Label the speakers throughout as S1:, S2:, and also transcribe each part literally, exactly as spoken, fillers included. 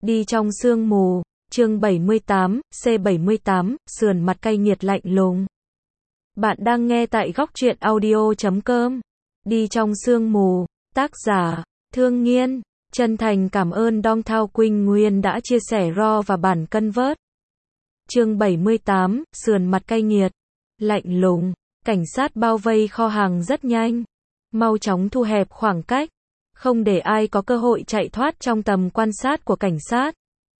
S1: Đi trong sương mù, chương bảy mươi tám, C bảy mươi tám, sườn mặt cay nghiệt lạnh lùng. Bạn đang nghe tại góc truyện audio chấm com. Đi trong sương mù, tác giả, Thương Nghiên. Chân thành cảm ơn Dong Thao Quynh Nguyên đã chia sẻ raw và bản cân vớt. Chương bảy mươi tám, sườn mặt cay nghiệt, lạnh lùng. Cảnh sát bao vây kho hàng rất nhanh, mau chóng thu hẹp khoảng cách, không để ai có cơ hội chạy thoát trong tầm quan sát của cảnh sát.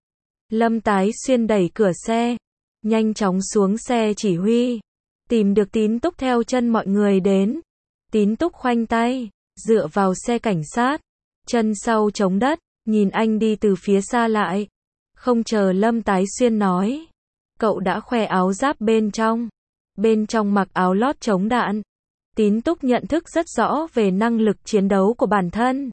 S1: Lâm Tái Xuyên đẩy cửa xe, nhanh chóng xuống xe chỉ huy, tìm được Tín Túc theo chân mọi người đến. Tín Túc khoanh tay, dựa vào xe cảnh sát, chân sau chống đất, nhìn anh đi từ phía xa lại. Không chờ Lâm Tái Xuyên nói, cậu đã khoe áo giáp bên trong. Bên trong mặc áo lót chống đạn. Tín Túc nhận thức rất rõ về năng lực chiến đấu của bản thân.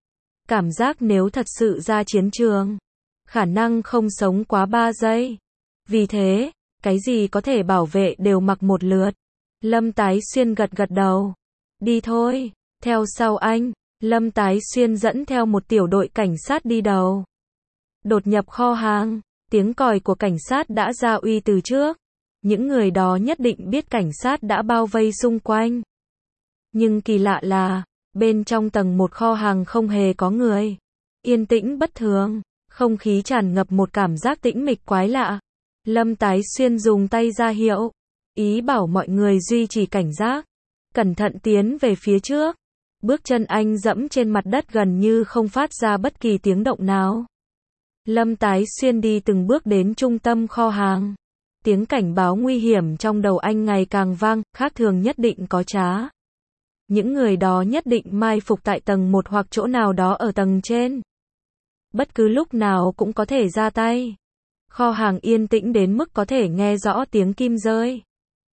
S1: Cảm giác nếu thật sự ra chiến trường, khả năng không sống quá ba giây. Vì thế, cái gì có thể bảo vệ đều mặc một lượt. Lâm Tái Xuyên gật gật đầu. Đi thôi, theo sau anh. Lâm Tái Xuyên dẫn theo một tiểu đội cảnh sát đi đầu. Đột nhập kho hàng, tiếng còi của cảnh sát đã ra uy từ trước. Những người đó nhất định biết cảnh sát đã bao vây xung quanh. Nhưng kỳ lạ là, bên trong tầng một kho hàng không hề có người. Yên tĩnh bất thường, không khí tràn ngập một cảm giác tĩnh mịch quái lạ. Lâm Tái Xuyên dùng tay ra hiệu, ý bảo mọi người duy trì cảnh giác, cẩn thận tiến về phía trước. Bước chân anh dẫm trên mặt đất gần như không phát ra bất kỳ tiếng động nào. Lâm Tái Xuyên đi từng bước đến trung tâm kho hàng. Tiếng cảnh báo nguy hiểm trong đầu anh ngày càng vang, khác thường nhất định có trá. Những người đó nhất định mai phục tại tầng một hoặc chỗ nào đó ở tầng trên. Bất cứ lúc nào cũng có thể ra tay. Kho hàng yên tĩnh đến mức có thể nghe rõ tiếng kim rơi.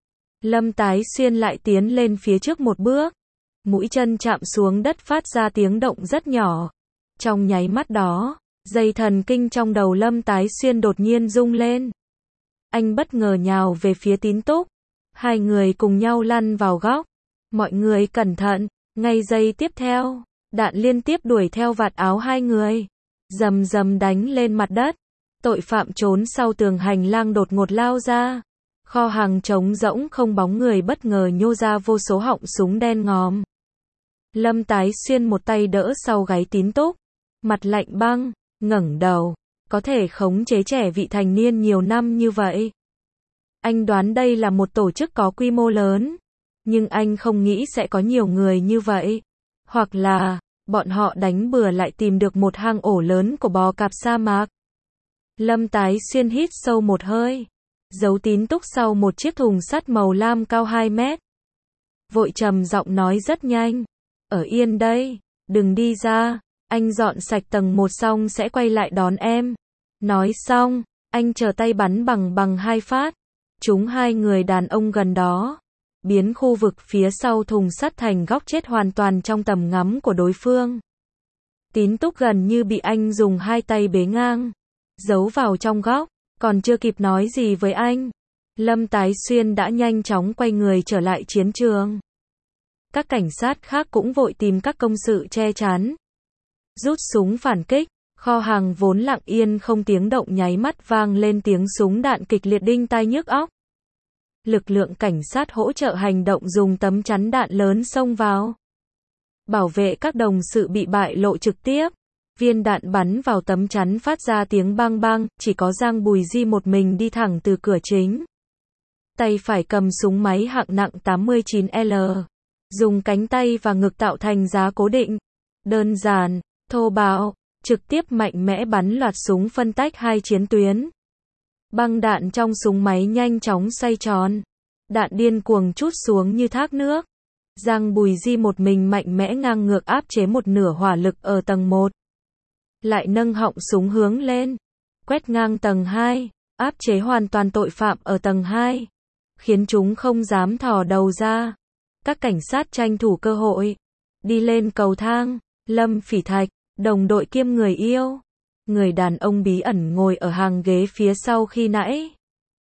S1: Lâm Tái Xuyên lại tiến lên phía trước một bước. Mũi chân chạm xuống đất phát ra tiếng động rất nhỏ. Trong nháy mắt đó, dây thần kinh trong đầu Lâm Tái Xuyên đột nhiên rung lên. Anh bất ngờ nhào về phía Tín Túc. Hai người cùng nhau lăn vào góc. Mọi người cẩn thận. Ngay giây tiếp theo, đạn liên tiếp đuổi theo vạt áo hai người. Rầm rầm đánh lên mặt đất. Tội phạm trốn sau tường hành lang đột ngột lao ra. Kho hàng trống rỗng không bóng người bất ngờ nhô ra vô số họng súng đen ngòm. Lâm Tái Xuyên một tay đỡ sau gáy Tín Túc. Mặt lạnh băng, ngẩng đầu. Có thể khống chế trẻ vị thành niên nhiều năm như vậy. Anh đoán đây là một tổ chức có quy mô lớn. Nhưng anh không nghĩ sẽ có nhiều người như vậy. Hoặc là, bọn họ đánh bừa lại tìm được một hang ổ lớn của bò cạp sa mạc. Lâm Tái Xuyên hít sâu một hơi. Giấu Tín Túc sau một chiếc thùng sắt màu lam cao hai mét. Vội trầm giọng nói rất nhanh. Ở yên đây, đừng đi ra. Anh dọn sạch tầng một xong sẽ quay lại đón em. Nói xong, anh trở tay bắn bằng bằng hai phát. Trúng hai người đàn ông gần đó. Biến khu vực phía sau thùng sắt thành góc chết hoàn toàn trong tầm ngắm của đối phương. Tín Túc gần như bị anh dùng hai tay bế ngang. Giấu vào trong góc. Còn chưa kịp nói gì với anh. Lâm Tái Xuyên đã nhanh chóng quay người trở lại chiến trường. Các cảnh sát khác cũng vội tìm các công sự che chắn. Rút súng phản kích. Kho hàng vốn lặng yên không tiếng động nháy mắt vang lên tiếng súng đạn kịch liệt đinh tai nhức óc. Lực lượng cảnh sát hỗ trợ hành động dùng tấm chắn đạn lớn xông vào. Bảo vệ các đồng sự bị bại lộ trực tiếp. Viên đạn bắn vào tấm chắn phát ra tiếng bang bang, chỉ có Giang Bùi Di một mình đi thẳng từ cửa chính. Tay phải cầm súng máy hạng nặng tám mươi chín L. Dùng cánh tay và ngực tạo thành giá cố định. Đơn giản, thô bạo, trực tiếp mạnh mẽ bắn loạt súng phân tách hai chiến tuyến. Băng đạn trong súng máy nhanh chóng xoay tròn. Đạn điên cuồng trút xuống như thác nước. Giang Bùi Di một mình mạnh mẽ ngang ngược áp chế một nửa hỏa lực ở tầng một. Lại nâng họng súng hướng lên. Quét ngang tầng hai. Áp chế hoàn toàn tội phạm ở tầng hai. Khiến chúng không dám thò đầu ra. Các cảnh sát tranh thủ cơ hội. Đi lên cầu thang. Lâm Phỉ Thạch, đồng đội kiêm người yêu. Người đàn ông bí ẩn ngồi ở hàng ghế phía sau khi nãy.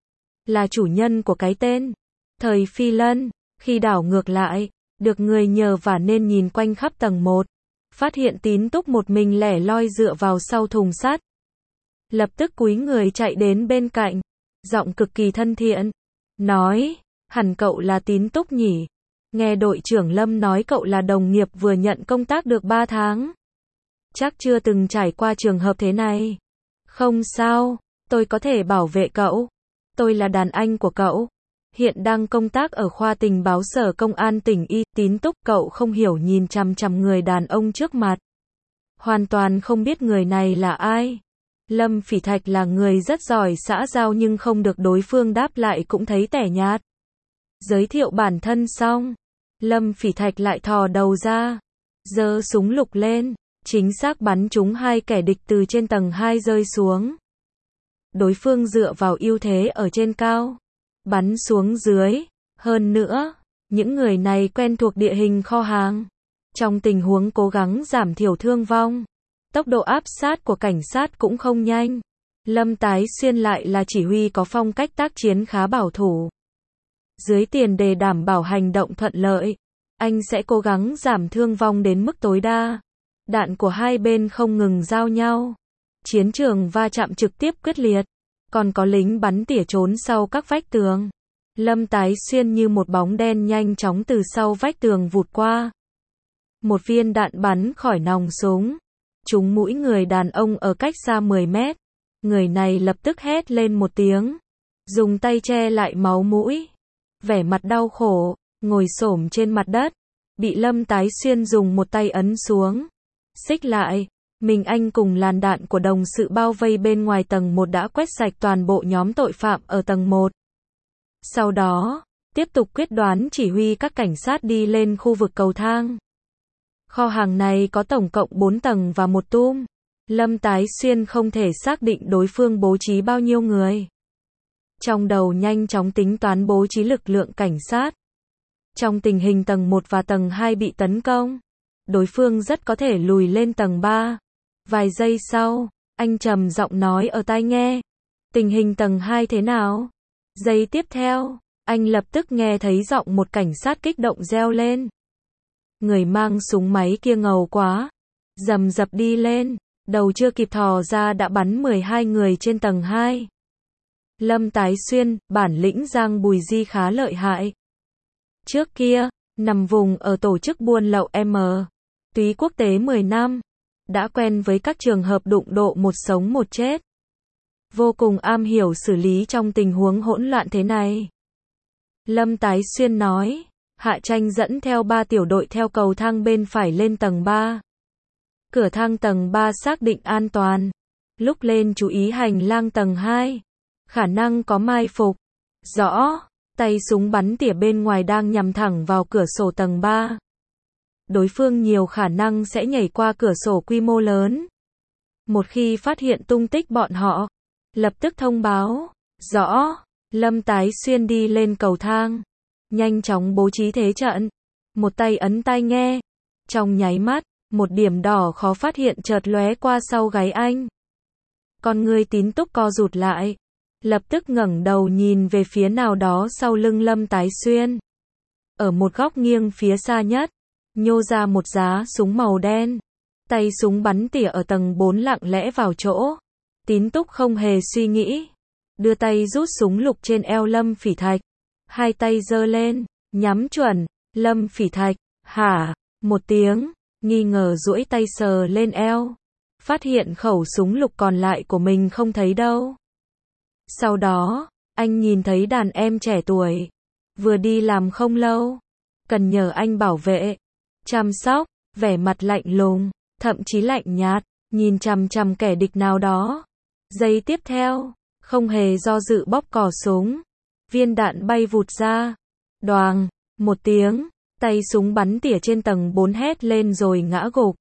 S1: Là chủ nhân của cái tên. Thời Phi Lân. Khi đảo ngược lại. Được người nhờ vả nên nhìn quanh khắp tầng một. Phát hiện Tín Túc một mình lẻ loi dựa vào sau thùng sắt. lập tức cúi người chạy đến bên cạnh, giọng cực kỳ thân thiện, nói, hẳn cậu là Tín Túc nhỉ? Nghe đội trưởng Lâm nói cậu là đồng nghiệp vừa nhận công tác được ba tháng. Chắc chưa từng trải qua trường hợp thế này. Không sao, tôi có thể bảo vệ cậu. Tôi là đàn anh của cậu. Hiện đang công tác ở khoa tình báo sở công an tỉnh Y. Tín Túc, cậu không hiểu nhìn chằm chằm người đàn ông trước mặt. Hoàn toàn không biết người này là ai. Lâm Phỉ Thạch là người rất giỏi xã giao nhưng không được đối phương đáp lại cũng thấy tẻ nhạt. Giới thiệu bản thân xong, Lâm Phỉ Thạch lại thò đầu ra, giơ súng lục lên, chính xác bắn trúng hai kẻ địch từ trên tầng hai rơi xuống. Đối phương dựa vào ưu thế ở trên cao, bắn xuống dưới, hơn nữa, những người này quen thuộc địa hình kho hàng. Trong tình huống cố gắng giảm thiểu thương vong, tốc độ áp sát của cảnh sát cũng không nhanh. Lâm Tái Xuyên lại là chỉ huy có phong cách tác chiến khá bảo thủ. Dưới tiền đề đảm bảo hành động thuận lợi, anh sẽ cố gắng giảm thương vong đến mức tối đa. Đạn của hai bên không ngừng giao nhau. Chiến trường va chạm trực tiếp quyết liệt. Còn có lính bắn tỉa trốn sau các vách tường. Lâm Tái Xuyên như một bóng đen nhanh chóng từ sau vách tường vụt qua. Một viên đạn bắn khỏi nòng súng, trúng mũi người đàn ông ở cách xa mười mét. Người này lập tức hét lên một tiếng, dùng tay che lại máu mũi, vẻ mặt đau khổ, ngồi xổm trên mặt đất, bị Lâm Tái Xuyên dùng một tay ấn xuống, xích lại. Mình anh cùng làn đạn của đồng sự bao vây bên ngoài tầng một đã quét sạch toàn bộ nhóm tội phạm ở tầng một. Sau đó, tiếp tục quyết đoán chỉ huy các cảnh sát đi lên khu vực cầu thang. Kho hàng này có tổng cộng bốn tầng và một tum. Lâm Tái Xuyên không thể xác định đối phương bố trí bao nhiêu người. Trong đầu nhanh chóng tính toán bố trí lực lượng cảnh sát. Trong tình hình tầng một và tầng hai bị tấn công, đối phương rất có thể lùi lên tầng ba. Vài giây sau, anh trầm giọng nói ở tai nghe, tình hình tầng hai thế nào? Giây tiếp theo, anh lập tức nghe thấy giọng một cảnh sát kích động reo lên. Người mang súng máy kia ngầu quá, rầm rập đi lên, đầu chưa kịp thò ra đã bắn mười hai người trên tầng hai. Lâm Tái Xuyên, bản lĩnh Giang Bùi Di khá lợi hại. Trước kia, nằm vùng ở tổ chức buôn lậu M. túy quốc tế mười năm, đã quen với các trường hợp đụng độ một sống một chết. Vô cùng am hiểu xử lý trong tình huống hỗn loạn thế này. Lâm Tái Xuyên nói, Hạ Tranh dẫn theo ba tiểu đội theo cầu thang bên phải lên tầng ba. Cửa thang tầng ba xác định an toàn. Lúc lên chú ý hành lang tầng hai. Khả năng có mai phục. Rõ, tay súng bắn tỉa bên ngoài đang nhắm thẳng vào cửa sổ tầng ba. Đối phương nhiều khả năng sẽ nhảy qua cửa sổ quy mô lớn. Một khi phát hiện tung tích bọn họ, lập tức thông báo. Rõ, Lâm Tái Xuyên đi lên cầu thang, nhanh chóng bố trí thế trận, một tay ấn tai nghe. Trong nháy mắt, một điểm đỏ khó phát hiện chợt lóe qua sau gáy anh. Con người Tín Túc co rụt lại, lập tức ngẩng đầu nhìn về phía nào đó sau lưng Lâm Tái Xuyên. Ở một góc nghiêng phía xa nhất, nhô ra một giá súng màu đen. Tay súng bắn tỉa ở tầng bốn lặng lẽ vào chỗ. Tín Túc không hề suy nghĩ, đưa tay rút súng lục trên eo Lâm Phỉ Thạch. Hai tay giơ lên, nhắm chuẩn. Lâm Phỉ Thạch, hả? Một tiếng, nghi ngờ duỗi tay sờ lên eo. Phát hiện khẩu súng lục còn lại của mình không thấy đâu. Sau đó, anh nhìn thấy đàn em trẻ tuổi, vừa đi làm không lâu, cần nhờ anh bảo vệ, chăm sóc, vẻ mặt lạnh lùng, thậm chí lạnh nhạt, nhìn chằm chằm kẻ địch nào đó. Giây tiếp theo, không hề do dự bóp cò súng. Viên đạn bay vụt ra. Đoàng, một tiếng, tay súng bắn tỉa trên tầng bốn hét lên rồi ngã gục.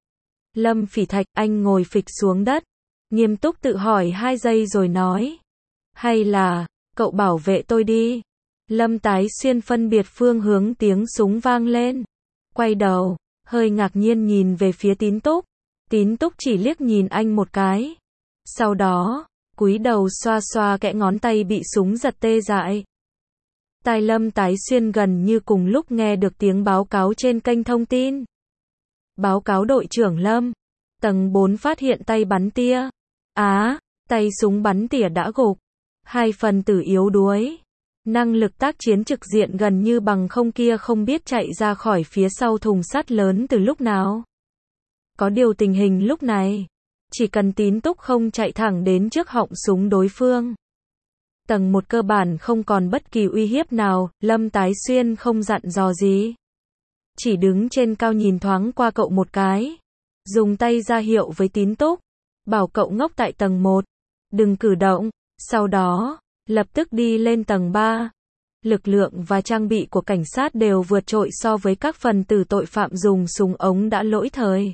S1: Lâm Phỉ Thạch, anh ngồi phịch xuống đất, nghiêm túc tự hỏi hai giây rồi nói. Hay là, cậu bảo vệ tôi đi. Lâm Tái Xuyên phân biệt phương hướng tiếng súng vang lên. Quay đầu, hơi ngạc nhiên nhìn về phía Tín Túc. Tín Túc chỉ liếc nhìn anh một cái. Sau đó, cúi đầu xoa xoa kẽ ngón tay bị súng giật tê dại. Tai Lâm Tái Xuyên gần như cùng lúc nghe được tiếng báo cáo trên kênh thông tin. Báo cáo đội trưởng Lâm. Tầng bốn phát hiện tay bắn tia. Á, Tay súng bắn tỉa đã gục. Hai phần tử yếu đuối. Năng lực tác chiến trực diện gần như bằng không kia không biết chạy ra khỏi phía sau thùng sắt lớn từ lúc nào. Có điều tình hình lúc này, chỉ cần Tín Túc không chạy thẳng đến trước họng súng đối phương. Tầng một cơ bản không còn bất kỳ uy hiếp nào, Lâm Tái Xuyên không dặn dò gì. Chỉ đứng trên cao nhìn thoáng qua cậu một cái. Dùng tay ra hiệu với Tín Túc. Bảo cậu ngốc tại tầng một. Đừng cử động. Sau đó, lập tức đi lên tầng ba. Lực lượng và trang bị của cảnh sát đều vượt trội so với các phần tử tội phạm dùng súng ống đã lỗi thời.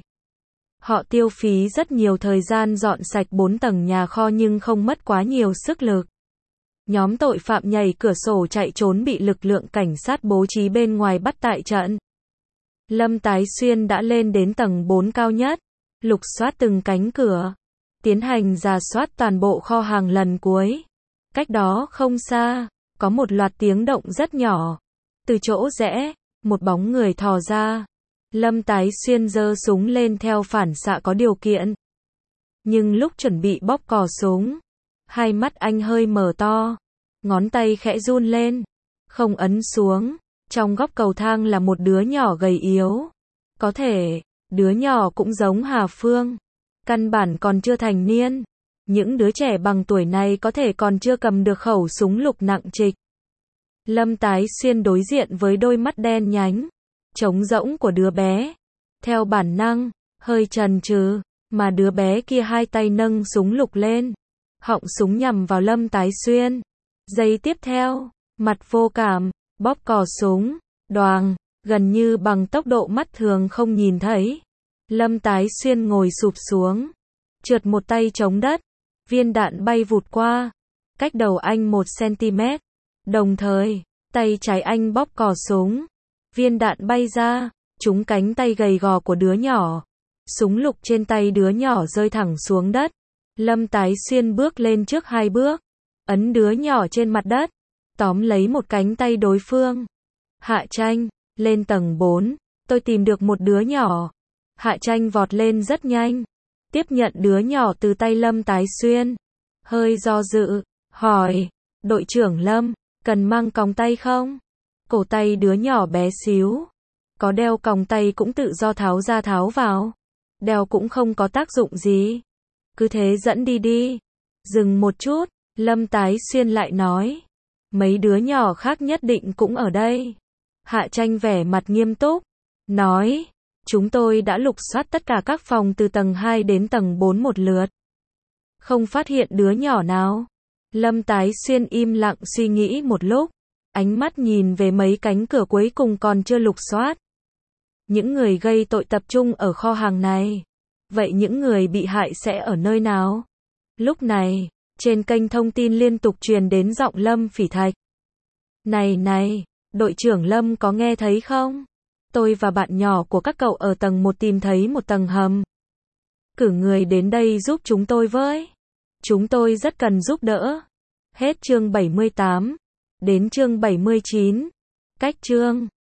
S1: Họ tiêu phí rất nhiều thời gian dọn sạch bốn tầng nhà kho nhưng không mất quá nhiều sức lực. Nhóm tội phạm nhảy cửa sổ chạy trốn bị lực lượng cảnh sát bố trí bên ngoài bắt tại trận. Lâm Tái Xuyên đã lên đến tầng bốn cao nhất, lục soát từng cánh cửa, tiến hành rà soát toàn bộ kho hàng lần cuối. Cách đó không xa, có một loạt tiếng động rất nhỏ. Từ chỗ rẽ, một bóng người thò ra. Lâm Tái Xuyên giơ súng lên theo phản xạ có điều kiện. Nhưng lúc chuẩn bị bóp cò súng, hai mắt anh hơi mở to, ngón tay khẽ run lên, không ấn xuống. Trong góc cầu thang là một đứa nhỏ gầy yếu. Có thể, đứa nhỏ cũng giống Hà Phương. Căn bản còn chưa thành niên. Những đứa trẻ bằng tuổi này có thể còn chưa cầm được khẩu súng lục nặng trịch. Lâm Tái Xuyên đối diện với đôi mắt đen nhánh, trống rỗng của đứa bé. Theo bản năng, hơi chần chừ, mà đứa bé kia hai tay nâng súng lục lên. Họng súng nhằm vào Lâm Tái Xuyên. Giây tiếp theo, mặt vô cảm, bóp cò súng, đoàng, gần như bằng tốc độ mắt thường không nhìn thấy. Lâm Tái Xuyên ngồi sụp xuống, trượt một tay chống đất, viên đạn bay vụt qua, cách đầu anh một xăng-ti-mét. Đồng thời, tay trái anh bóp cò súng, viên đạn bay ra, trúng cánh tay gầy gò của đứa nhỏ. Súng lục trên tay đứa nhỏ rơi thẳng xuống đất. Lâm Tái Xuyên bước lên trước hai bước, ấn đứa nhỏ trên mặt đất, tóm lấy một cánh tay đối phương. Hạ Tranh, lên tầng bốn, tôi tìm được một đứa nhỏ. Hạ Tranh vọt lên rất nhanh, tiếp nhận đứa nhỏ từ tay Lâm Tái Xuyên. Hơi do dự, hỏi, đội trưởng Lâm, cần mang còng tay không? Cổ tay đứa nhỏ bé xíu, có đeo còng tay cũng tự do tháo ra tháo vào. Đeo cũng không có tác dụng gì. Cứ thế dẫn đi đi. Dừng một chút, Lâm Tái Xuyên lại nói, mấy đứa nhỏ khác nhất định cũng ở đây. Hạ Tranh vẻ mặt nghiêm túc, nói, chúng tôi đã lục soát tất cả các phòng từ tầng hai đến tầng bốn một lượt. Không phát hiện đứa nhỏ nào. Lâm Tái Xuyên im lặng suy nghĩ một lúc, ánh mắt nhìn về mấy cánh cửa cuối cùng còn chưa lục soát. Những người gây tội tập trung ở kho hàng này. Vậy những người bị hại sẽ ở nơi nào? Lúc này, trên kênh thông tin liên tục truyền đến giọng Lâm Phỉ Thạch. Này này, đội trưởng Lâm có nghe thấy không? Tôi và bạn nhỏ của các cậu ở tầng một tìm thấy một tầng hầm. Cử người đến đây giúp chúng tôi với. Chúng tôi rất cần giúp đỡ. Hết chương bảy mươi tám. Đến chương bảy mươi chín. Cách chương